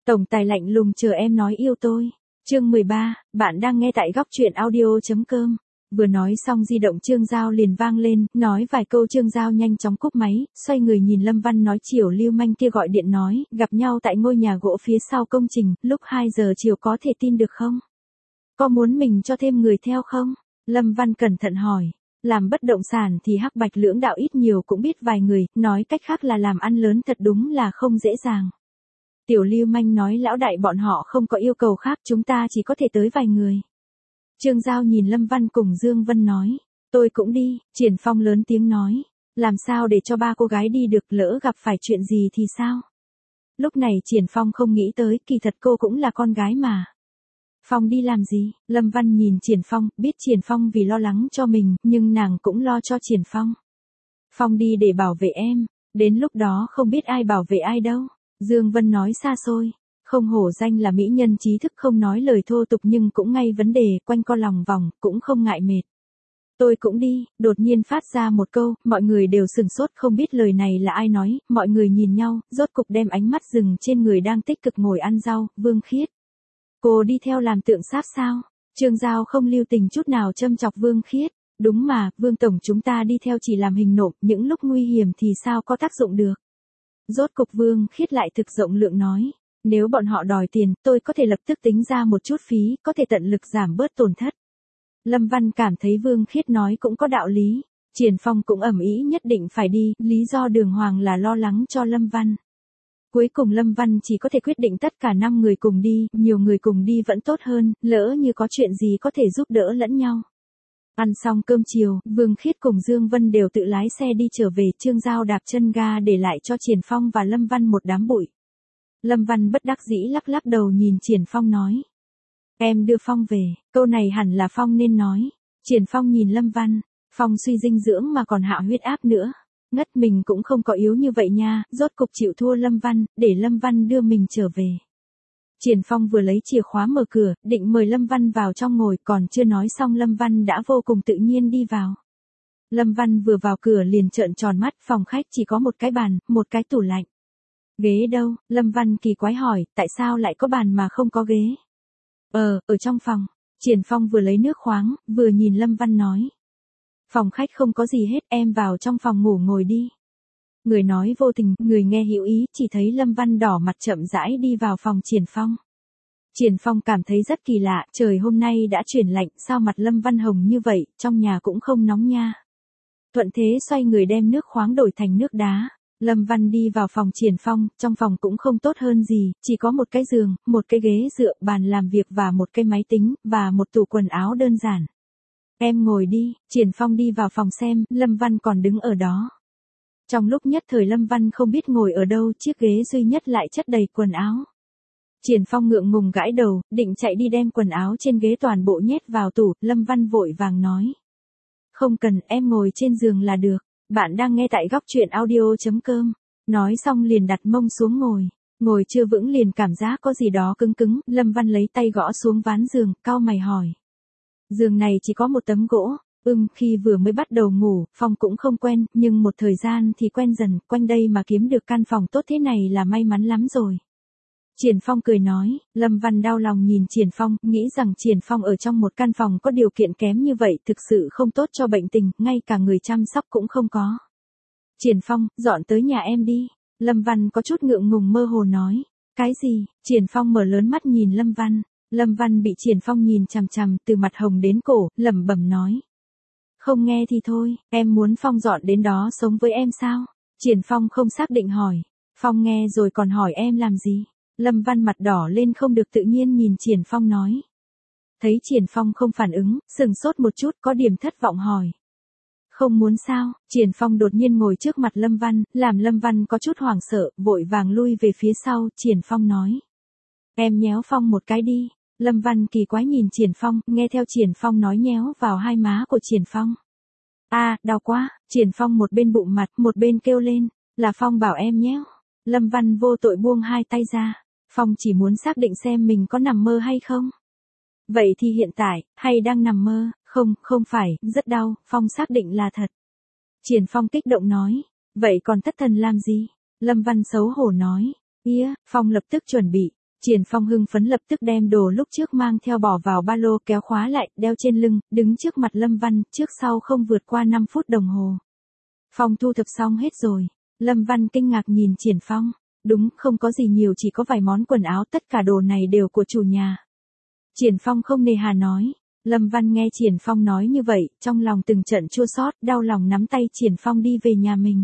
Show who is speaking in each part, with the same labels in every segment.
Speaker 1: Tổng tài lạnh lùng chờ em nói yêu tôi. Chương 13, bạn đang nghe tại góc truyện audio.com. Vừa nói xong di động Trương Giao liền vang lên, nói vài câu Trương Giao nhanh chóng cúp máy, xoay người nhìn Lâm Văn nói chiều lưu manh kia gọi điện nói, gặp nhau tại ngôi nhà gỗ phía sau công trình, lúc 2 giờ chiều có thể tin được không? Có muốn mình cho thêm người theo không? Lâm Văn cẩn thận hỏi. Làm bất động sản thì hắc bạch lưỡng đạo ít nhiều cũng biết vài người, nói cách khác là làm ăn lớn thật đúng là không dễ dàng. Tiểu lưu manh nói lão đại bọn họ không có yêu cầu khác, chúng ta chỉ có thể tới vài người. Trương Giao nhìn Lâm Văn cùng Dương Vân nói, tôi cũng đi. Triển Phong lớn tiếng nói, làm sao để cho ba cô gái đi được, lỡ gặp phải chuyện gì thì sao? Lúc này Triển Phong không nghĩ tới, kỳ thật cô cũng là con gái mà. Phong đi làm gì? Lâm Văn nhìn Triển Phong, biết Triển Phong vì lo lắng cho mình, nhưng nàng cũng lo cho Triển Phong. Phong đi để bảo vệ em, đến lúc đó không biết ai bảo vệ ai đâu. Dương Vân nói xa xôi, không hổ danh là mỹ nhân trí thức, không nói lời thô tục nhưng cũng ngay vấn đề, quanh co lòng vòng, cũng không ngại mệt. Tôi cũng đi. Đột nhiên phát ra một câu, mọi người đều sửng sốt không biết lời này là ai nói, mọi người nhìn nhau, rốt cục đem ánh mắt dừng trên người đang tích cực ngồi ăn rau, Vương Khiết. Cô đi theo làm tượng sáp sao? Trương Giao không lưu tình chút nào châm chọc Vương Khiết. Đúng mà, Vương Tổng chúng ta đi theo chỉ làm hình nộm, những lúc nguy hiểm thì sao có tác dụng được. Rốt cục Vương Khiết lại thực rộng lượng nói, nếu bọn họ đòi tiền, tôi có thể lập tức tính ra một chút phí, có thể tận lực giảm bớt tổn thất. Lâm Văn cảm thấy Vương Khiết nói cũng có đạo lý. Triển Phong cũng ầm ĩ nhất định phải đi, lý do đường hoàng là lo lắng cho Lâm Văn. Cuối cùng Lâm Văn chỉ có thể quyết định tất cả 5 người cùng đi, nhiều người cùng đi vẫn tốt hơn, lỡ như có chuyện gì có thể giúp đỡ lẫn nhau. Ăn xong cơm chiều, Vương Khiết cùng Dương Vân đều tự lái xe đi trở về, Trương Giao đạp chân ga để lại cho Triển Phong và Lâm Văn một đám bụi. Lâm Văn bất đắc dĩ lắc lắc đầu nhìn Triển Phong nói. Em đưa Phong về, câu này hẳn là Phong nên nói. Triển Phong nhìn Lâm Văn, Phong suy dinh dưỡng mà còn hạ huyết áp nữa. Ngất mình cũng không có yếu như vậy nha, rốt cục chịu thua Lâm Văn, để Lâm Văn đưa mình trở về. Triển Phong vừa lấy chìa khóa mở cửa, định mời Lâm Văn vào trong ngồi, còn chưa nói xong Lâm Văn đã vô cùng tự nhiên đi vào. Lâm Văn vừa vào cửa liền trợn tròn mắt, phòng khách chỉ có một cái bàn, một cái tủ lạnh. Ghế đâu? Lâm Văn kỳ quái hỏi, tại sao lại có bàn mà không có ghế? Ở trong phòng. Triển Phong vừa lấy nước khoáng, vừa nhìn Lâm Văn nói. Phòng khách không có gì hết, em vào trong phòng ngủ ngồi đi. Người nói vô tình, người nghe hữu ý, chỉ thấy Lâm Văn đỏ mặt chậm rãi đi vào phòng Triển Phong. Triển Phong cảm thấy rất kỳ lạ, trời hôm nay đã chuyển lạnh, sao mặt Lâm Văn hồng như vậy, trong nhà cũng không nóng nha. Thuận thế xoay người đem nước khoáng đổi thành nước đá. Lâm Văn đi vào phòng Triển Phong, trong phòng cũng không tốt hơn gì, chỉ có một cái giường, một cái ghế dựa, bàn làm việc và một cái máy tính, và một tủ quần áo đơn giản. Em ngồi đi. Triển Phong đi vào phòng xem, Lâm Văn còn đứng ở đó. Trong lúc nhất thời Lâm Văn không biết ngồi ở đâu, chiếc ghế duy nhất lại chất đầy quần áo. Triển Phong ngượng ngùng gãi đầu, định chạy đi đem quần áo trên ghế toàn bộ nhét vào tủ, Lâm Văn vội vàng nói. Không cần, em ngồi trên giường là được. Bạn đang nghe tại góc truyện audio.com. Nói xong liền đặt mông xuống ngồi. Ngồi chưa vững liền cảm giác có gì đó cứng cứng, Lâm Văn lấy tay gõ xuống ván giường, cau mày hỏi. Giường này chỉ có một tấm gỗ. Khi vừa mới bắt đầu ngủ, Phong cũng không quen, nhưng một thời gian thì quen dần, quanh đây mà kiếm được căn phòng tốt thế này là may mắn lắm rồi. Triển Phong cười nói, Lâm Văn đau lòng nhìn Triển Phong, nghĩ rằng Triển Phong ở trong một căn phòng có điều kiện kém như vậy thực sự không tốt cho bệnh tình, ngay cả người chăm sóc cũng không có. Triển Phong, dọn tới nhà em đi. Lâm Văn có chút ngượng ngùng mơ hồ nói. Cái gì? Triển Phong mở lớn mắt nhìn Lâm Văn. Lâm Văn bị Triển Phong nhìn chằm chằm từ mặt hồng đến cổ, lẩm bẩm nói. Không nghe thì thôi, em muốn Phong dọn đến đó sống với em sao? Triển Phong không xác định hỏi. Phong nghe rồi còn hỏi em làm gì? Lâm Văn mặt đỏ lên không được tự nhiên nhìn Triển Phong nói. Thấy Triển Phong không phản ứng, sừng sốt một chút có điểm thất vọng hỏi. Không muốn sao? Triển Phong đột nhiên ngồi trước mặt Lâm Văn, làm Lâm Văn có chút hoảng sợ, vội vàng lui về phía sau, Triển Phong nói. Em nhéo Phong một cái đi. Lâm Văn kỳ quái nhìn Triển Phong, nghe theo Triển Phong nói nhéo vào hai má của Triển Phong. Đau quá. Triển Phong một bên bụng mặt, một bên kêu lên, là Phong bảo em nhéo. Lâm Văn vô tội buông hai tay ra. Phong chỉ muốn xác định xem mình có nằm mơ hay không. Vậy thì hiện tại, hay đang nằm mơ? Không phải, rất đau, Phong xác định là thật. Triển Phong kích động nói, vậy còn thất thần làm gì? Lâm Văn xấu hổ nói, Phong lập tức chuẩn bị. Triển Phong hưng phấn lập tức đem đồ lúc trước mang theo bỏ vào ba lô kéo khóa lại, đeo trên lưng, đứng trước mặt Lâm Văn, trước sau không vượt qua 5 phút đồng hồ. Phong thu thập xong hết rồi. Lâm Văn kinh ngạc nhìn Triển Phong. Đúng, không có gì nhiều, chỉ có vài món quần áo, tất cả đồ này đều của chủ nhà. Triển Phong không nề hà nói. Lâm Văn nghe Triển Phong nói như vậy, trong lòng từng trận chua xót, đau lòng nắm tay Triển Phong đi về nhà mình.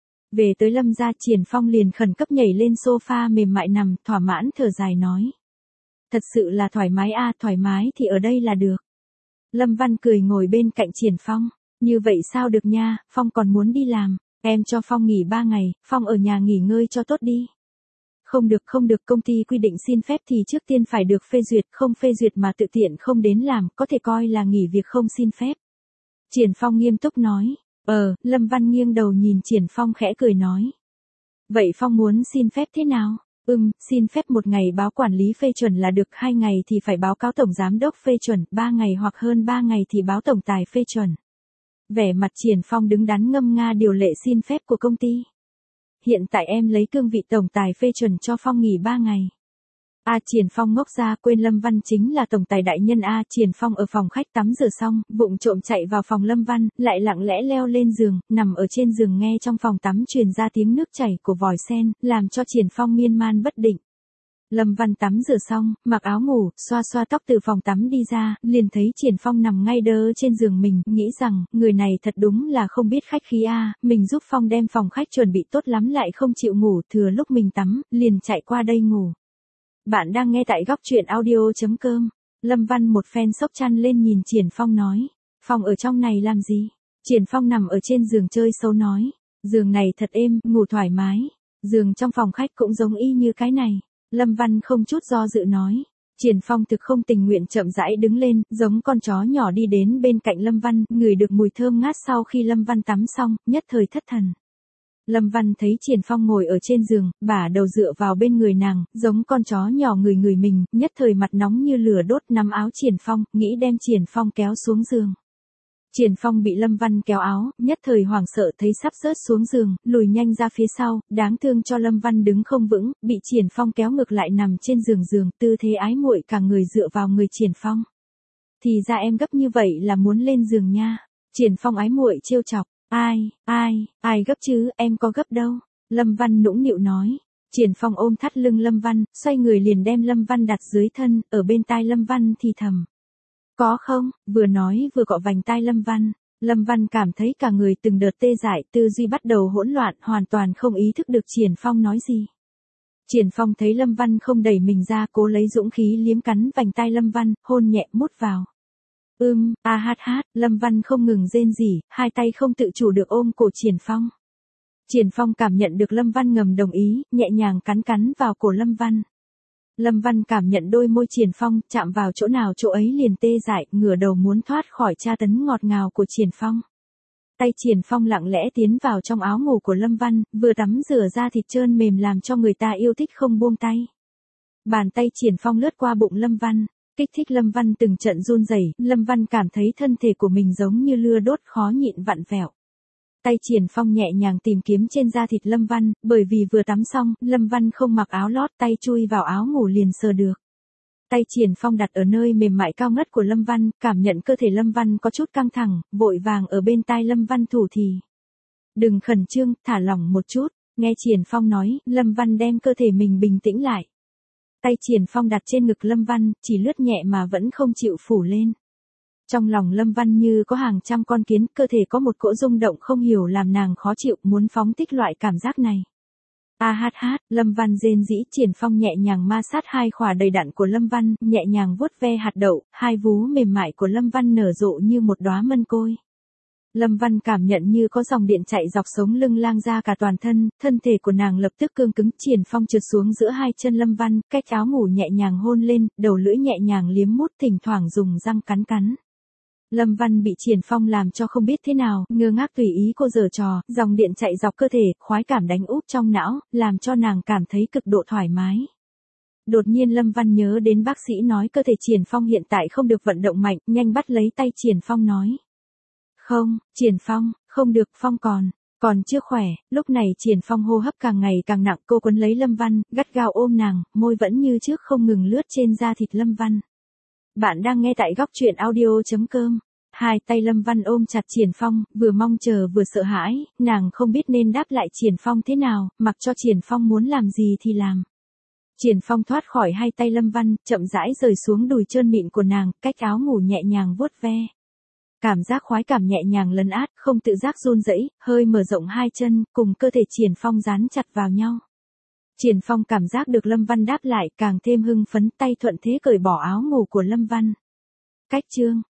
Speaker 1: Về tới Lâm gia, Triển Phong liền khẩn cấp nhảy lên sofa mềm mại nằm, thỏa mãn thở dài nói. Thật sự là thoải mái a, thoải mái thì ở đây là được. Lâm Văn cười ngồi bên cạnh Triển Phong. Như vậy sao được nha, Phong còn muốn đi làm. Em cho Phong nghỉ 3 ngày, Phong ở nhà nghỉ ngơi cho tốt đi. Không được, công ty quy định xin phép thì trước tiên phải được phê duyệt, không phê duyệt mà tự tiện không đến làm, có thể coi là nghỉ việc không xin phép. Triển Phong nghiêm túc nói. Lâm Văn nghiêng đầu nhìn Triển Phong khẽ cười nói. Vậy Phong muốn xin phép thế nào? Xin phép 1 ngày báo quản lý phê chuẩn là được, 2 ngày thì phải báo cáo tổng giám đốc phê chuẩn, 3 ngày hoặc hơn 3 ngày thì báo tổng tài phê chuẩn. Vẻ mặt Triển Phong đứng đắn ngâm nga điều lệ xin phép của công ty. Hiện tại em lấy cương vị tổng tài phê chuẩn cho Phong nghỉ 3 ngày. Triển Phong ngốc ra, quên Lâm Văn chính là tổng tài đại nhân a. Triển Phong ở phòng khách tắm rửa xong, vụng trộm chạy vào phòng Lâm Văn, lại lặng lẽ leo lên giường, nằm ở trên giường nghe trong phòng tắm truyền ra tiếng nước chảy của vòi sen, làm cho Triển Phong miên man bất định. Lâm Văn tắm rửa xong, mặc áo ngủ, xoa xoa tóc từ phòng tắm đi ra, liền thấy Triển Phong nằm ngay đơ trên giường mình, nghĩ rằng, người này thật đúng là không biết khách khí a. Mình giúp Phong đem phòng khách chuẩn bị tốt lắm lại không chịu ngủ, thừa lúc mình tắm, liền chạy qua đây ngủ. Bạn đang nghe tại góc truyện audio.com. Lâm Văn một phen xốc chăn lên nhìn Triển Phong nói. Phong ở trong này làm gì? Triển Phong nằm ở trên giường chơi xấu nói. Giường này thật êm, ngủ thoải mái. Giường trong phòng khách cũng giống y như cái này. Lâm Văn không chút do dự nói. Triển Phong thực không tình nguyện chậm rãi đứng lên, giống con chó nhỏ đi đến bên cạnh Lâm Văn, ngửi được mùi thơm ngát sau khi Lâm Văn tắm xong, nhất thời thất thần. Lâm Văn thấy Triển Phong ngồi ở trên giường, bả đầu dựa vào bên người nàng, giống con chó nhỏ người mình, nhất thời mặt nóng như lửa đốt, nắm áo Triển Phong, nghĩ đem Triển Phong kéo xuống giường. Triển Phong bị Lâm Văn kéo áo, nhất thời hoảng sợ thấy sắp rớt xuống giường, lùi nhanh ra phía sau, đáng thương cho Lâm Văn đứng không vững, bị Triển Phong kéo ngược lại nằm trên giường, tư thế ái muội cả người dựa vào người Triển Phong. Thì ra em gấp như vậy là muốn lên giường nha. Triển Phong ái muội trêu chọc. Ai gấp chứ, em có gấp đâu. Lâm Văn nũng nịu nói. Triển Phong ôm thắt lưng Lâm Văn, xoay người liền đem Lâm Văn đặt dưới thân, ở bên tai Lâm Văn thì thầm. Có không, vừa nói vừa cọ vành tai Lâm Văn. Lâm Văn cảm thấy cả người từng đợt tê dại, tư duy bắt đầu hỗn loạn, hoàn toàn không ý thức được Triển Phong nói gì. Triển Phong thấy Lâm Văn không đẩy mình ra, cố lấy dũng khí liếm cắn vành tai Lâm Văn, hôn nhẹ mút vào. Lâm Văn không ngừng rên rỉ, hai tay không tự chủ được ôm cổ Triển Phong. Triển Phong cảm nhận được Lâm Văn ngầm đồng ý, nhẹ nhàng cắn vào cổ Lâm Văn. Lâm Văn cảm nhận đôi môi Triển Phong, chạm vào chỗ nào chỗ ấy liền tê dại, ngửa đầu muốn thoát khỏi tra tấn ngọt ngào của Triển Phong. Tay Triển Phong lặng lẽ tiến vào trong áo ngủ của Lâm Văn, vừa tắm rửa ra thịt trơn mềm làm cho người ta yêu thích không buông tay. Bàn tay Triển Phong lướt qua bụng Lâm Văn. Kích thích Lâm Văn từng trận run rẩy, Lâm Văn cảm thấy thân thể của mình giống như lửa đốt khó nhịn vặn vẹo. Tay Triển Phong nhẹ nhàng tìm kiếm trên da thịt Lâm Văn, bởi vì vừa tắm xong, Lâm Văn không mặc áo lót, tay chui vào áo ngủ liền sờ được. Tay Triển Phong đặt ở nơi mềm mại cao ngất của Lâm Văn, cảm nhận cơ thể Lâm Văn có chút căng thẳng, vội vàng ở bên tai Lâm Văn thủ thì. Đừng khẩn trương, thả lỏng một chút, nghe Triển Phong nói, Lâm Văn đem cơ thể mình bình tĩnh lại. Tay Triển Phong đặt trên ngực Lâm Văn, chỉ lướt nhẹ mà vẫn không chịu phủ lên. Trong lòng Lâm Văn như có hàng trăm con kiến, cơ thể có một cỗ rung động không hiểu làm nàng khó chịu, muốn phóng thích loại cảm giác này. Lâm Văn rên rỉ, Triển Phong nhẹ nhàng ma sát hai khỏa đầy đặn của Lâm Văn, nhẹ nhàng vuốt ve hạt đậu, hai vú mềm mại của Lâm Văn nở rộ như một đóa mân côi. Lâm Văn cảm nhận như có dòng điện chạy dọc sống lưng lang ra cả toàn thân, thân thể của nàng lập tức cương cứng, Triển Phong trượt xuống giữa hai chân Lâm Văn, cách áo ngủ nhẹ nhàng hôn lên, đầu lưỡi nhẹ nhàng liếm mút, thỉnh thoảng dùng răng cắn. Lâm Văn bị Triển Phong làm cho không biết thế nào, ngơ ngác tùy ý cô giở trò, dòng điện chạy dọc cơ thể, khoái cảm đánh úp trong não, làm cho nàng cảm thấy cực độ thoải mái. Đột nhiên Lâm Văn nhớ đến bác sĩ nói cơ thể Triển Phong hiện tại không được vận động mạnh, nhanh bắt lấy tay Triển Phong nói. Không, Triển Phong, không được, Phong Còn chưa khỏe, lúc này Triển Phong hô hấp càng ngày càng nặng, cô quấn lấy Lâm Văn, gắt gao ôm nàng, môi vẫn như trước không ngừng lướt trên da thịt Lâm Văn. Bạn đang nghe tại góc truyện audio.com. Hai tay Lâm Văn ôm chặt Triển Phong, vừa mong chờ vừa sợ hãi, nàng không biết nên đáp lại Triển Phong thế nào, mặc cho Triển Phong muốn làm gì thì làm. Triển Phong thoát khỏi hai tay Lâm Văn, chậm rãi rời xuống đùi trơn mịn của nàng, cách áo ngủ nhẹ nhàng vuốt ve. Cảm giác khoái cảm nhẹ nhàng lấn át, không tự giác run rẩy, hơi mở rộng hai chân, cùng cơ thể Triển Phong dán chặt vào nhau. Triển Phong cảm giác được Lâm Văn đáp lại, càng thêm hưng phấn, tay thuận thế cởi bỏ áo ngủ của Lâm Văn. Cách chương